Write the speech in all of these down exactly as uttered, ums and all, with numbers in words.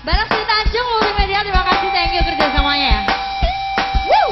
Balaksi Tanjung, Multimedia, terima kasih, thank you kerjasamanya ya. Woo!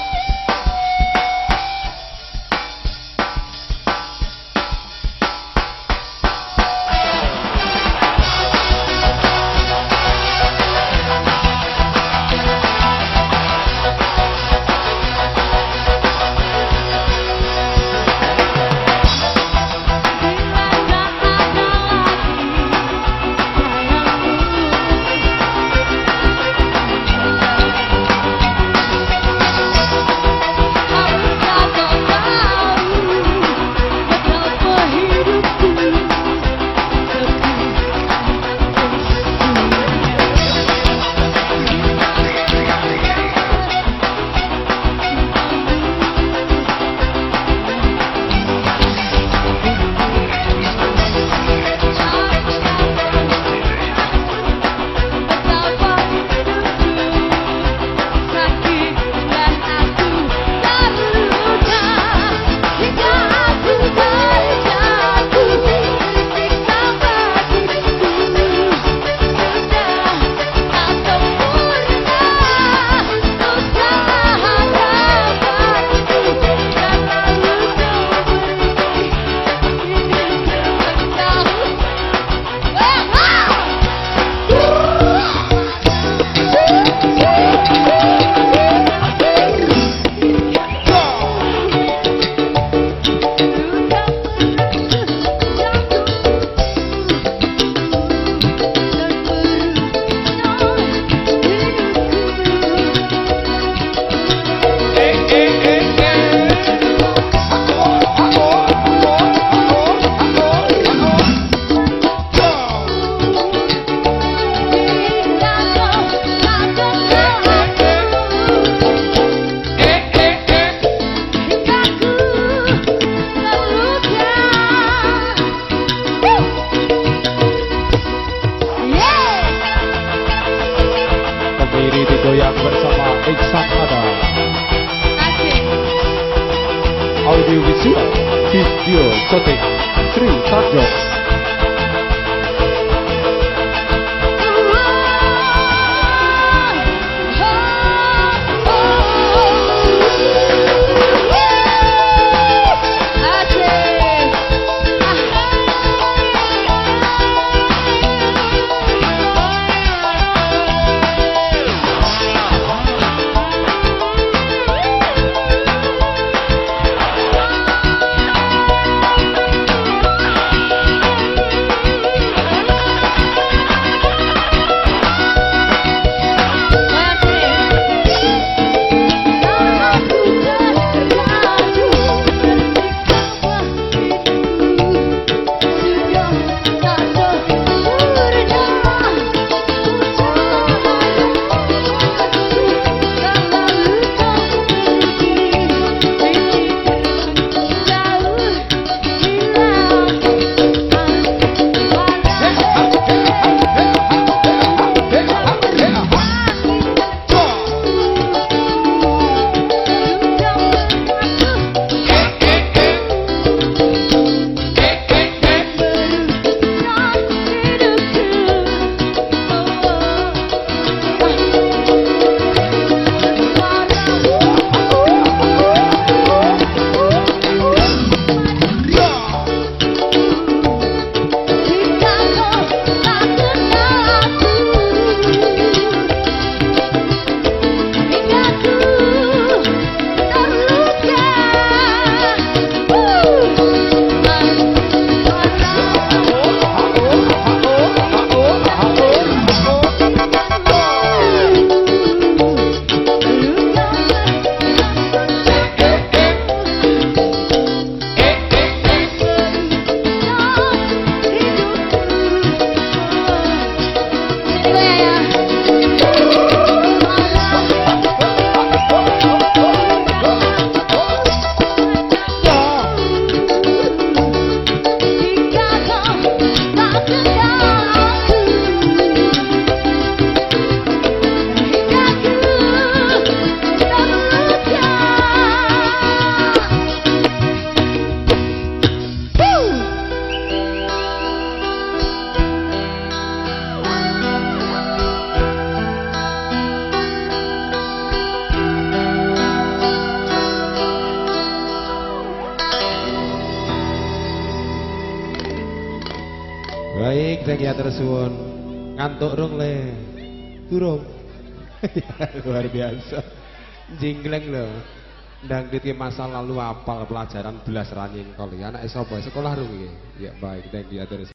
Goyang bersama Iksan Ada. Audio visual video shooting Sri Tanjung. We'll be right back. Baik, thank you atur suwun. Ngantuk rung le. Durung. Luar biasa. Jinggleng lho. Ndang dite masa lalu apal pelajaran belas raning kali. Anak sapa? Sekolah rung iki. Ya baik, thank you atur suwun.